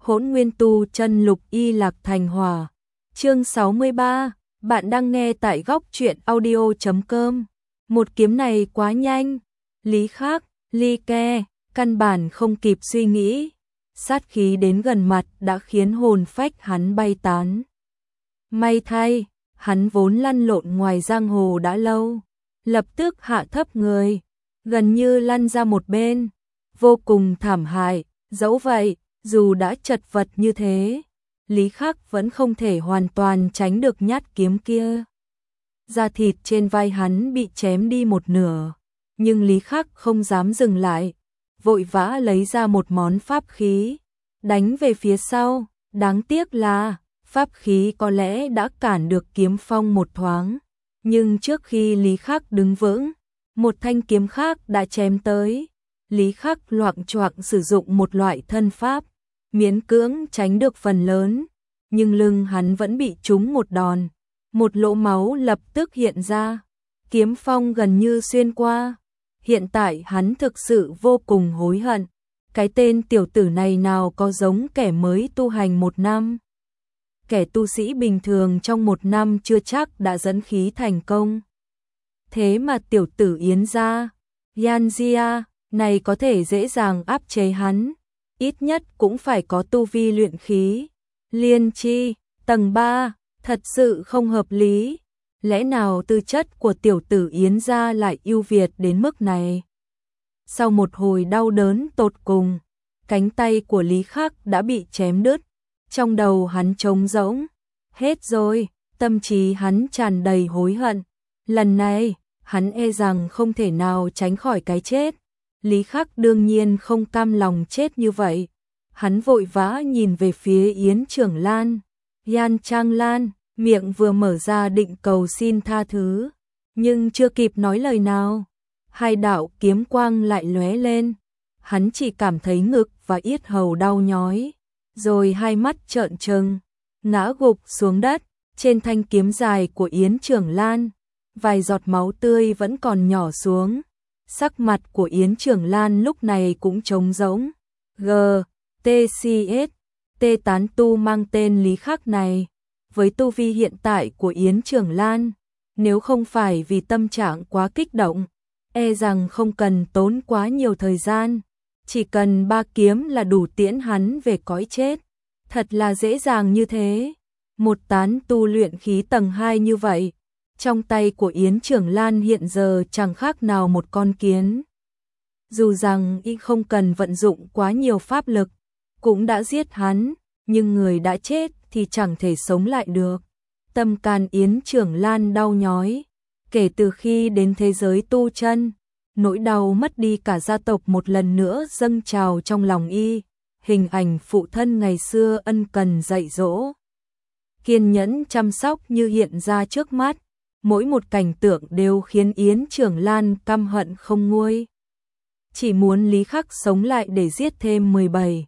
Hỗn Nguyên Tu Chân Lục Y Lạc Thành Hỏa. Chương 63, bạn đang nghe tại góc truyện audio.com. Một kiếm này quá nhanh, Lý Khắc, Ly Ke, căn bản không kịp suy nghĩ, sát khí đến gần mặt đã khiến hồn phách hắn bay tán. May thay, hắn vốn lăn lộn ngoài giang hồ đã lâu, lập tức hạ thấp người, gần như lăn ra một bên, vô cùng thảm hại. Dẫu vậy, dù đã chật vật như thế, Lý Khắc vẫn không thể hoàn toàn tránh được nhát kiếm kia. Da thịt trên vai hắn bị chém đi một nửa, nhưng Lý Khắc không dám dừng lại, vội vã lấy ra một món pháp khí, đánh về phía sau. Đáng tiếc là, pháp khí có lẽ đã cản được kiếm phong một thoáng, nhưng trước khi Lý Khắc đứng vững, một thanh kiếm khác đã chém tới. Lý Khắc loạng choạng sử dụng một loại thân pháp, miễn cưỡng tránh được phần lớn, nhưng lưng hắn vẫn bị trúng một đòn, một lỗ máu lập tức hiện ra, kiếm phong gần như xuyên qua. Hiện tại hắn thực sự vô cùng hối hận, cái tên tiểu tử này nào có giống kẻ mới tu hành 1 năm. Kẻ tu sĩ bình thường trong 1 năm chưa chắc đã dẫn khí thành công. Thế mà tiểu tử Yến gia, Yanjia này có thể dễ dàng áp chế hắn, ít nhất cũng phải có tu vi luyện khí liên chi tầng 3, thật sự không hợp lý. Lẽ nào tư chất của tiểu tử Yến gia lại ưu việt đến mức này? Sau một hồi đau đớn tột cùng, cánh tay của Lý Khắc đã bị chém đứt, trong đầu hắn trống rỗng, hết rồi, tâm trí hắn tràn đầy hối hận, lần này, hắn e rằng không thể nào tránh khỏi cái chết. Lý Khắc đương nhiên không cam lòng chết như vậy, hắn vội vã nhìn về phía Yến Trưởng Lan, Yan Trang Lan, miệng vừa mở ra định cầu xin tha thứ, nhưng chưa kịp nói lời nào, hai đạo kiếm quang lại lóe lên, hắn chỉ cảm thấy ngực và yết hầu đau nhói, rồi hai mắt trợn trừng, ngã gục xuống đất. Trên thanh kiếm dài của Yến Trưởng Lan, vài giọt máu tươi vẫn còn nhỏ xuống. Sắc mặt của Yến Trưởng Lan lúc này cũng trống rỗng. GTCS, tê tán tu mang tên Lý Khắc này, với tu vi hiện tại của Yến Trưởng Lan, nếu không phải vì tâm trạng quá kích động, e rằng không cần tốn quá nhiều thời gian, chỉ cần 3 kiếm là đủ tiễn hắn về cõi chết. Thật là dễ dàng như thế. Một tán tu luyện khí tầng 2 như vậy, trong tay của Yến Trưởng Lan hiện giờ chẳng khác nào một con kiến. Dù rằng y không cần vận dụng quá nhiều pháp lực, cũng đã giết hắn, nhưng người đã chết thì chẳng thể sống lại được. Tâm can Yến Trưởng Lan đau nhói, kể từ khi đến thế giới tu chân, nỗi đau mất đi cả gia tộc một lần nữa dâng trào trong lòng y, hình ảnh phụ thân ngày xưa ân cần dạy dỗ, kiên nhẫn chăm sóc như hiện ra trước mắt. Mỗi một cảnh tượng đều khiến Yến Trưởng Lan căm hận không nguôi. Chỉ muốn Lý Khắc sống lại để giết thêm 17,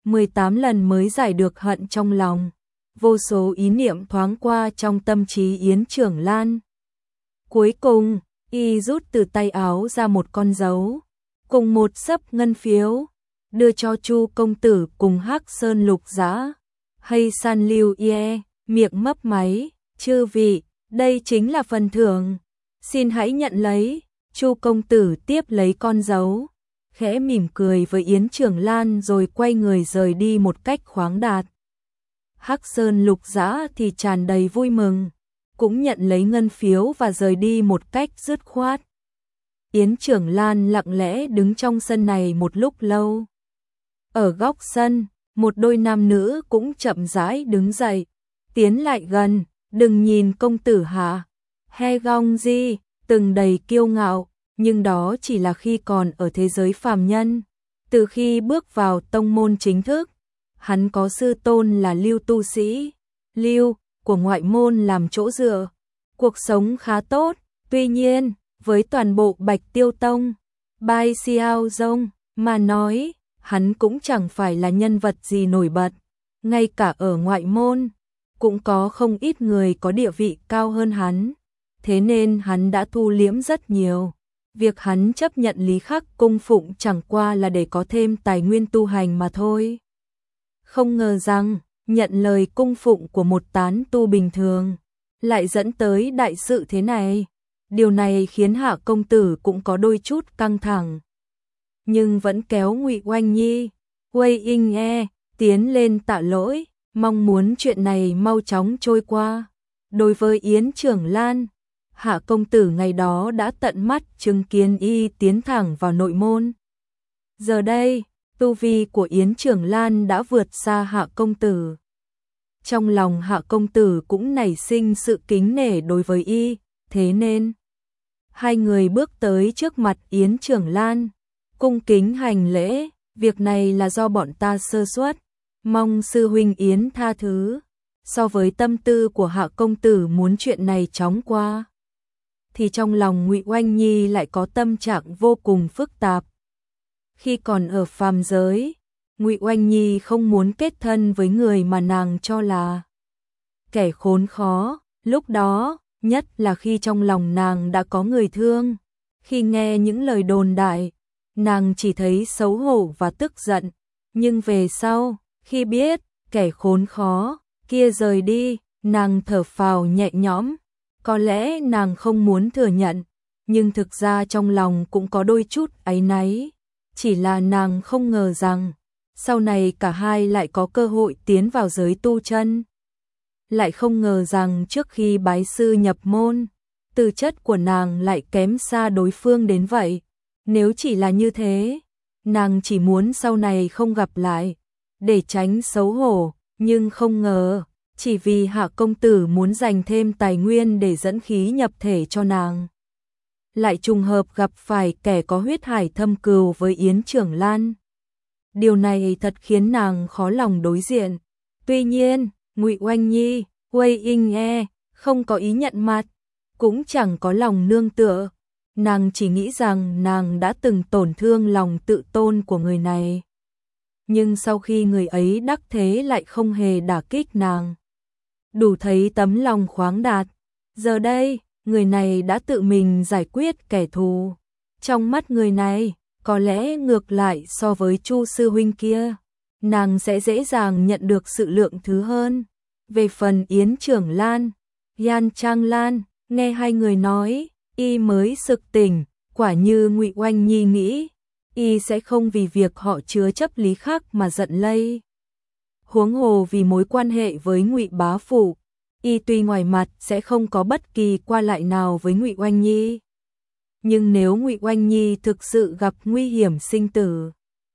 18 lần mới giải được hận trong lòng. Vô số ý niệm thoáng qua trong tâm trí Yến Trưởng Lan. Cuối cùng, y rút từ tay áo ra một con dấu, cùng một xấp ngân phiếu, đưa cho Chu công tử cùng Hắc Sơn Lục Dã. Hay San Liu Ye, miệng mấp máy, chư vị, đây chính là phần thưởng, xin hãy nhận lấy. Chu công tử tiếp lấy con dấu, khẽ mỉm cười với Yến Trưởng Lan rồi quay người rời đi một cách khoáng đạt. Hắc Sơn Lục Dã thì tràn đầy vui mừng, cũng nhận lấy ngân phiếu và rời đi một cách dứt khoát. Yến Trưởng Lan lặng lẽ đứng trong sân này một lúc lâu. Ở góc sân, một đôi nam nữ cũng chậm rãi đứng dậy, tiến lại gần. Đừng nhìn công tử hạ, He Gong Ji, từng đầy kiêu ngạo, nhưng đó chỉ là khi còn ở thế giới phàm nhân. Từ khi bước vào tông môn chính thức, hắn có sư tôn là Lưu tu sĩ, Lưu của ngoại môn làm chỗ dựa, cuộc sống khá tốt. Tuy nhiên, với toàn bộ Bạch Tiêu Tông, Bai Xiao Dông mà nói, hắn cũng chẳng phải là nhân vật gì nổi bật, ngay cả ở ngoại môn cũng có không ít người có địa vị cao hơn hắn, thế nên hắn đã thu liễm rất nhiều. Việc hắn chấp nhận Lý Khắc cung phụng chẳng qua là để có thêm tài nguyên tu hành mà thôi. Không ngờ rằng, nhận lời cung phụng của một tán tu bình thường, lại dẫn tới đại sự thế này. Điều này khiến Hạ công tử cũng có đôi chút căng thẳng. Nhưng vẫn kéo Ngụy Oanh Nhi, Wei Ying E, tiến lên tạ lỗi, mong muốn chuyện này mau chóng trôi qua. Đối với Yến Trưởng Lan, Hạ công tử ngày đó đã tận mắt chứng kiến y tiến thẳng vào nội môn. Giờ đây, tu vi của Yến Trưởng Lan đã vượt xa Hạ công tử. Trong lòng Hạ công tử cũng nảy sinh sự kính nể đối với y, thế nên hai người bước tới trước mặt Yến Trưởng Lan, cung kính hành lễ, việc này là do bọn ta sơ suất, mong sư huynh Yến tha thứ. So với tâm tư của Hạ công tử muốn chuyện này chóng qua, thì trong lòng Ngụy Oanh Nhi lại có tâm trạng vô cùng phức tạp. Khi còn ở phàm giới, Ngụy Oanh Nhi không muốn kết thân với người mà nàng cho là kẻ khốn khó, lúc đó, nhất là khi trong lòng nàng đã có người thương. Khi nghe những lời đồn đại, nàng chỉ thấy xấu hổ và tức giận, nhưng về sau, khi biết kẻ khốn khó kia rời đi, nàng thở phào nhẹ nhõm. Có lẽ nàng không muốn thừa nhận, nhưng thực ra trong lòng cũng có đôi chút áy náy. Chỉ là nàng không ngờ rằng, sau này cả hai lại có cơ hội tiến vào giới tu chân. Lại không ngờ rằng trước khi bái sư nhập môn, tư chất của nàng lại kém xa đối phương đến vậy. Nếu chỉ là như thế, nàng chỉ muốn sau này không gặp lại, để tránh xấu hổ, nhưng không ngờ, chỉ vì Hạ công tử muốn dành thêm tài nguyên để dẫn khí nhập thể cho nàng, lại trùng hợp gặp phải kẻ có huyết hải thâm cừu với Yến Trưởng Lan. Điều này thật khiến nàng khó lòng đối diện. Tuy nhiên, Ngụy Oanh Nhi, Wei Ying E, không có ý nhận mặt, cũng chẳng có lòng nương tựa. Nàng chỉ nghĩ rằng nàng đã từng tổn thương lòng tự tôn của người này. Nhưng sau khi người ấy đắc thế lại không hề đả kích nàng. Đủ thấy tấm lòng khoáng đạt. Giờ đây, người này đã tự mình giải quyết kẻ thù. Trong mắt người này, có lẽ ngược lại so với Chu sư huynh kia, nàng sẽ dễ dàng nhận được sự lượng thứ hơn. Về phần Yến Trưởng Lan, Yan Trang Lan, nghe hai người nói, y mới sực tỉnh, quả như Ngụy Oanh Nhi nghĩ, y sẽ không vì việc họ chứa chấp lý khác mà giận lây. Huống hồ vì mối quan hệ với Ngụy bá phụ, y tuy ngoài mặt sẽ không có bất kỳ qua lại nào với Ngụy Oanh Nhi. Nhưng nếu Ngụy Oanh Nhi thực sự gặp nguy hiểm sinh tử,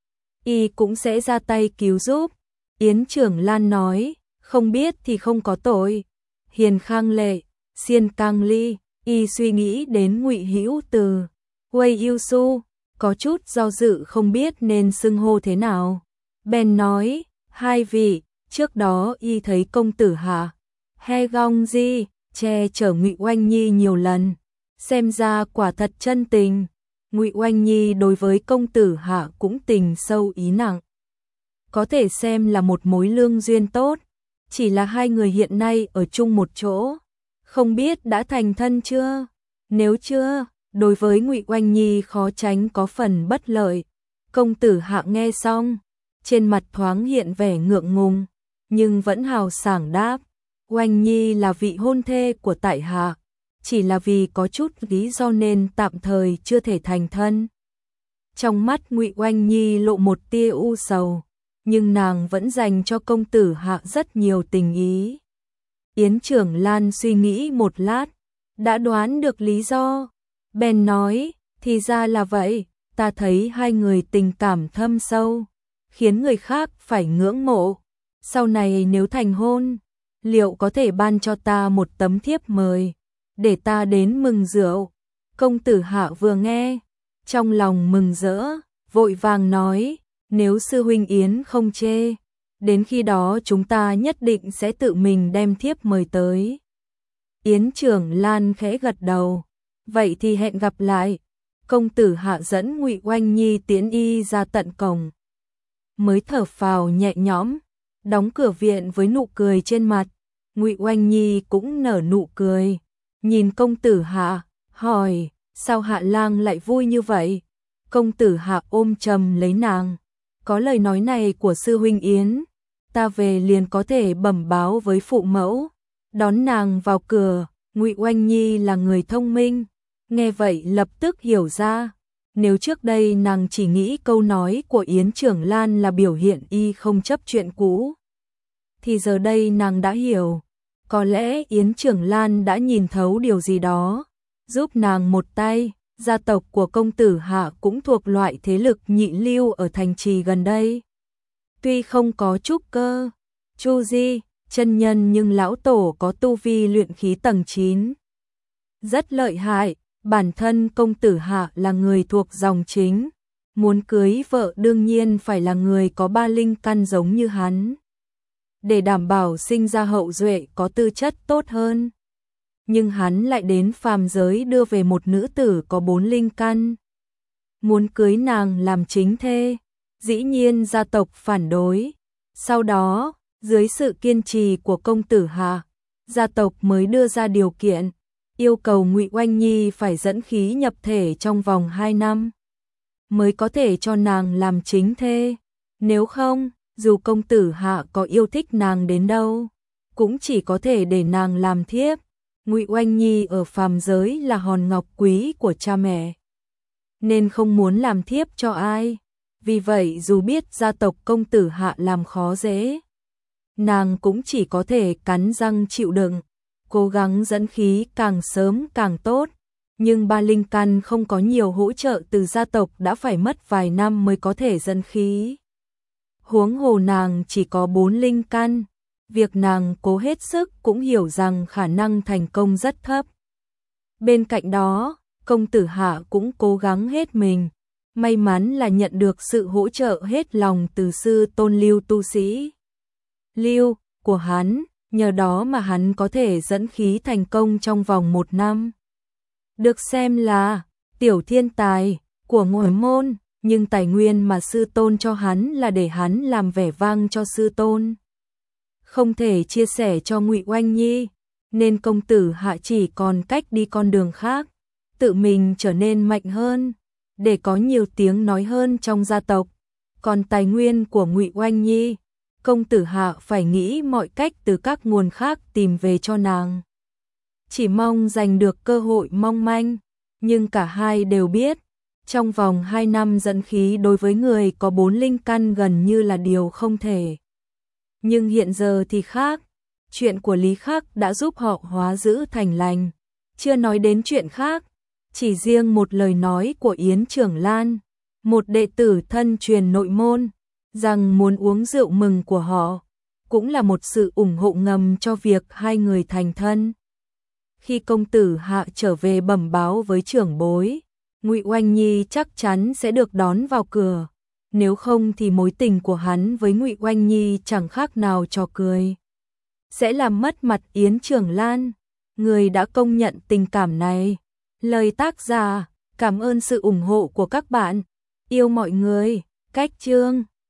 y cũng sẽ ra tay cứu giúp. Yến Trưởng Lan nói, không biết thì không có tội. Hiền Khang Lệ, Xiên Cang Ly, y suy nghĩ đến Ngụy Hữu Từ, Wei Yêu Su, có chút do dự không biết nên xưng hô thế nào. Bèn nói, hai vị, trước đó y thấy công tử Hạ He Gong Di che chở Ngụy Oanh Nhi nhiều lần, xem ra quả thật chân tình. Ngụy Oanh Nhi đối với công tử Hạ cũng tình sâu ý nặng, có thể xem là một mối lương duyên tốt. Chỉ là hai người hiện nay ở chung một chỗ, không biết đã thành thân chưa? Nếu chưa, đối với Ngụy Oanh Nhi khó tránh có phần bất lợi. Công tử Hạ nghe xong, trên mặt thoáng hiện vẻ ngượng ngùng, nhưng vẫn hào sảng đáp, Oanh Nhi là vị hôn thê của tại hạ, chỉ là vì có chút lý do nên tạm thời chưa thể thành thân. Trong mắt Ngụy Oanh Nhi lộ một tia u sầu, nhưng nàng vẫn dành cho công tử Hạ rất nhiều tình ý. Yến Trưởng Lan suy nghĩ một lát, đã đoán được lý do, bèn nói, thì ra là vậy, ta thấy hai người tình cảm thâm sâu, khiến người khác phải ngưỡng mộ. Sau này nếu thành hôn, liệu có thể ban cho ta một tấm thiếp mời, để ta đến mừng rượu? Công tử Hạ vừa nghe, trong lòng mừng rỡ, vội vàng nói, nếu sư huynh Yến không chê, đến khi đó chúng ta nhất định sẽ tự mình đem thiếp mời tới. Yến Trưởng Lan khẽ gật đầu, vậy thì hẹn gặp lại. Công tử Hạ dẫn Ngụy Oanh Nhi tiễn y ra tận cổng, mới thở phào nhẹ nhõm, đóng cửa viện với nụ cười trên mặt. Ngụy Oanh Nhi cũng nở nụ cười, nhìn công tử Hạ, hỏi, sao Hạ lang lại vui như vậy? Công tử Hạ ôm chầm lấy nàng, có lời nói này của sư huynh Yến, ta về liền có thể bẩm báo với phụ mẫu, đón nàng vào cửa. Ngụy Oanh Nhi là người thông minh, nghe vậy lập tức hiểu ra, nếu trước đây nàng chỉ nghĩ câu nói của Yến Trưởng Lan là biểu hiện y không chấp chuyện cũ, thì giờ đây nàng đã hiểu, có lẽ Yến Trưởng Lan đã nhìn thấu điều gì đó, giúp nàng một tay. Gia tộc của công tử Hạ cũng thuộc loại thế lực nhị lưu ở thành trì gần đây. Tuy không có trúc cơ, chu di, chân nhân nhưng lão tổ có tu vi luyện khí tầng 9. Rất lợi hại, bản thân công tử Hạ là người thuộc dòng chính. Muốn cưới vợ đương nhiên phải là người có 3 linh căn giống như hắn. Để đảm bảo sinh ra hậu duệ có tư chất tốt hơn. Nhưng hắn lại đến phàm giới đưa về một nữ tử có 4 linh căn. Muốn cưới nàng làm chính thê, dĩ nhiên gia tộc phản đối. Sau đó, dưới sự kiên trì của công tử Hạ, gia tộc mới đưa ra điều kiện, yêu cầu Ngụy Oanh Nhi phải dẫn khí nhập thể trong vòng 2 năm, mới có thể cho nàng làm chính thê. Nếu không, dù công tử Hạ có yêu thích nàng đến đâu, cũng chỉ có thể để nàng làm thiếp. Ngụy Oanh Nhi ở phàm giới là hòn ngọc quý của cha mẹ, nên không muốn làm thiếp cho ai. Vì vậy dù biết gia tộc công tử Hạ làm khó dễ, nàng cũng chỉ có thể cắn răng chịu đựng, cố gắng dẫn khí càng sớm càng tốt. Nhưng 3 linh căn không có nhiều hỗ trợ từ gia tộc đã phải mất vài năm mới có thể dẫn khí. Huống hồ nàng chỉ có 4 linh căn. Việc nàng cố hết sức cũng hiểu rằng khả năng thành công rất thấp. Bên cạnh đó, công tử Hạ cũng cố gắng hết mình. May mắn là nhận được sự hỗ trợ hết lòng từ sư tôn Lưu tu sĩ Lưu của hắn, nhờ đó mà hắn có thể dẫn khí thành công trong vòng 1 năm. Được xem là tiểu thiên tài của ngôi môn, nhưng tài nguyên mà sư tôn cho hắn là để hắn làm vẻ vang cho sư tôn, không thể chia sẻ cho Ngụy Oanh Nhi, nên công tử Hạ chỉ còn cách đi con đường khác, tự mình trở nên mạnh hơn, để có nhiều tiếng nói hơn trong gia tộc. Còn tài nguyên của Ngụy Oanh Nhi, công tử Hạ phải nghĩ mọi cách từ các nguồn khác tìm về cho nàng. Chỉ mong giành được cơ hội mong manh, nhưng cả hai đều biết, trong vòng 2 năm dẫn khí đối với người có 4 linh căn gần như là điều không thể. Nhưng hiện giờ thì khác, chuyện của Lý Khắc đã giúp họ hóa dữ thành lành, chưa nói đến chuyện khác, chỉ riêng một lời nói của Yến Trưởng Lan, một đệ tử thân truyền nội môn, rằng muốn uống rượu mừng của họ, cũng là một sự ủng hộ ngầm cho việc hai người thành thân. Khi công tử Hạ trở về bẩm báo với trưởng bối, Ngụy Oanh Nhi chắc chắn sẽ được đón vào cửa. Nếu không thì mối tình của hắn với Ngụy Oanh Nhi chẳng khác nào trò cười, sẽ làm mất mặt Yến Trưởng Lan, người đã công nhận tình cảm này. Lời tác giả, cảm ơn sự ủng hộ của các bạn. Yêu mọi người. Cách chương